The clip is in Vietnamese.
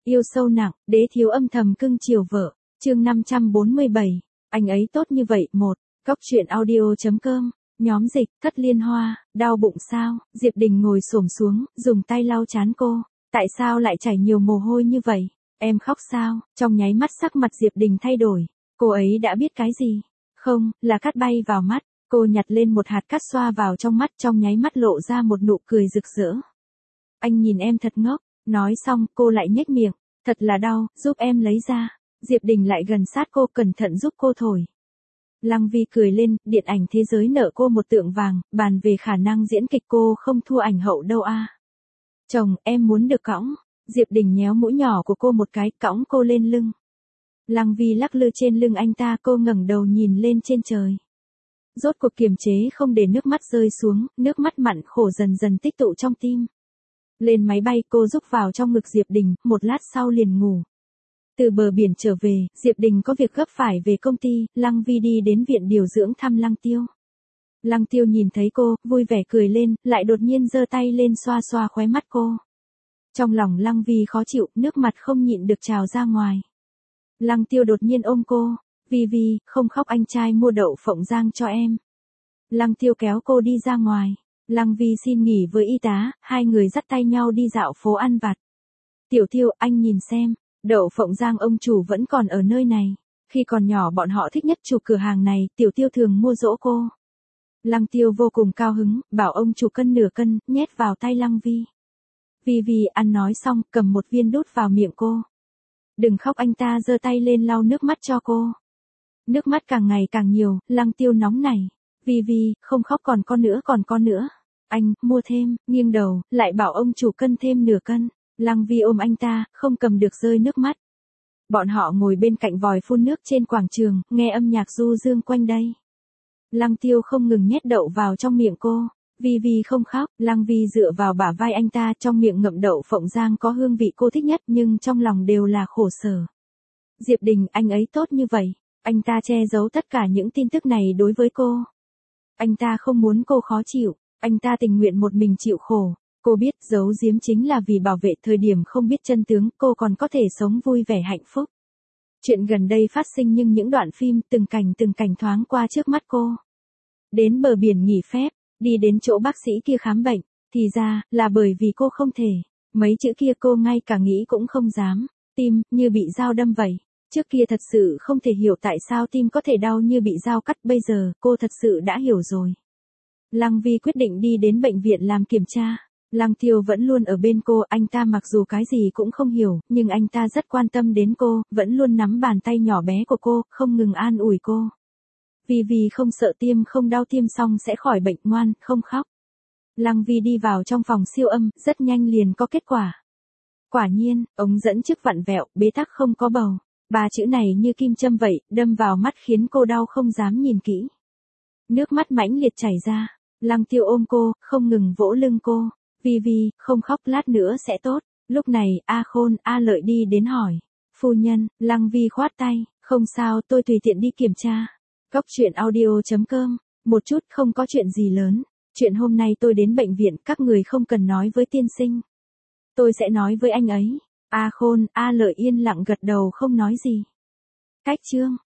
Yêu sâu nặng, đế thiếu âm thầm cưng chiều vợ. Chương 547. Anh ấy tốt như vậy. Cóc truyện audio.com. Nhóm dịch, Thất Liên Hoa, đau bụng sao? Diệp Đình ngồi xổm xuống, dùng tay lau trán cô. Tại sao lại chảy nhiều mồ hôi như vậy? Em khóc sao? Trong nháy mắt sắc mặt Diệp Đình thay đổi. Cô ấy đã biết cái gì? Không, là cát bay vào mắt. Cô nhặt lên một hạt cát xoa vào trong mắt, trong nháy mắt lộ ra một nụ cười rực rỡ. Anh nhìn em thật ngốc. Nói xong, cô lại nhếch miệng. Thật là đau, giúp em lấy ra. Diệp Đình lại gần sát cô, cẩn thận giúp cô thổi. Lăng Vi cười lên, điện ảnh thế giới nợ cô một tượng vàng, bàn về khả năng diễn kịch cô không thua ảnh hậu đâu a. Chồng, em muốn được cõng. Diệp Đình nhéo mũi nhỏ của cô một cái, cõng cô lên lưng. Lăng Vi lắc lư trên lưng anh ta, cô ngẩng đầu nhìn lên trên trời. Rốt cuộc kiềm chế không để nước mắt rơi xuống, nước mắt mặn khổ dần dần tích tụ trong tim. Lên máy bay cô rúc vào trong ngực Diệp Đình, một lát sau liền ngủ. Từ bờ biển trở về, Diệp Đình có việc gấp phải về công ty, Lăng Vi đi đến viện điều dưỡng thăm Lăng Tiêu. Lăng Tiêu nhìn thấy cô, vui vẻ cười lên, lại đột nhiên giơ tay lên xoa xoa khóe mắt cô. Trong lòng Lăng Vi khó chịu, nước mặt không nhịn được trào ra ngoài. Lăng Tiêu đột nhiên ôm cô, Vi, không khóc, anh trai mua đậu phộng rang cho em. Lăng Tiêu kéo cô đi ra ngoài. Lăng Vi xin nghỉ với y tá, hai người dắt tay nhau đi dạo phố ăn vặt. Tiểu Tiêu, anh nhìn xem, đậu phộng rang ông chủ vẫn còn ở nơi này. Khi còn nhỏ bọn họ thích nhất chủ cửa hàng này, Tiểu Tiêu thường mua dỗ cô. Lăng Tiêu vô cùng cao hứng, bảo ông chủ cân nửa cân, nhét vào tay Lăng Vi. Vi ăn nói xong, cầm một viên đút vào miệng cô. Đừng khóc, anh ta giơ tay lên lau nước mắt cho cô. Nước mắt càng ngày càng nhiều, Lăng Tiêu nóng nảy. Vi, không khóc, còn con nữa. Anh, mua thêm, nghiêng đầu, lại bảo ông chủ cân thêm nửa cân. Lăng Vi ôm anh ta, không cầm được rơi nước mắt. Bọn họ ngồi bên cạnh vòi phun nước trên quảng trường, nghe âm nhạc du dương quanh đây. Lăng Tiêu không ngừng nhét đậu vào trong miệng cô. Vi không khóc, Lăng Vi dựa vào bả vai anh ta, trong miệng ngậm đậu phộng rang có hương vị cô thích nhất, nhưng trong lòng đều là khổ sở. Diệp Đình, anh ấy tốt như vậy. Anh ta che giấu tất cả những tin tức này đối với cô. Anh ta không muốn cô khó chịu. Anh ta tình nguyện một mình chịu khổ. Cô biết giấu giếm chính là vì bảo vệ thời điểm không biết chân tướng, cô còn có thể sống vui vẻ hạnh phúc. Chuyện gần đây phát sinh nhưng những đoạn phim từng cảnh thoáng qua trước mắt cô. Đến bờ biển nghỉ phép, đi đến chỗ bác sĩ kia khám bệnh, thì ra là bởi vì cô không thể. Mấy chữ kia cô ngay cả nghĩ cũng không dám. Tim, như bị dao đâm vậy. Trước kia thật sự không thể hiểu tại sao tim có thể đau như bị dao cắt, bây giờ cô thật sự đã hiểu rồi. Lăng Vi quyết định đi đến bệnh viện làm kiểm tra. Lăng Tiêu vẫn luôn ở bên cô, anh ta mặc dù cái gì cũng không hiểu, nhưng anh ta rất quan tâm đến cô, vẫn luôn nắm bàn tay nhỏ bé của cô, không ngừng an ủi cô. Vi không sợ tiêm, không đau, tiêm xong sẽ khỏi bệnh, ngoan, không khóc. Lăng Vi đi vào trong phòng siêu âm, rất nhanh liền có kết quả. Quả nhiên, ống dẫn trước vặn vẹo, bế tắc, không có bầu. 3 chữ này như kim châm vậy, đâm vào mắt khiến cô đau không dám nhìn kỹ. Nước mắt mãnh liệt chảy ra. Lăng Tiêu ôm cô, không ngừng vỗ lưng cô. Vi, không khóc, lát nữa sẽ tốt. Lúc này, A Khôn, A Lợi đi đến hỏi. Phu nhân, Lăng Vi khoát tay. Không sao, tôi tùy tiện đi kiểm tra. Cóc truyện audio.com. Một chút, không có chuyện gì lớn. Chuyện hôm nay tôi đến bệnh viện, các người không cần nói với tiên sinh. Tôi sẽ nói với anh ấy. A Khôn, A Lợi yên lặng gật đầu không nói gì. Cách chương.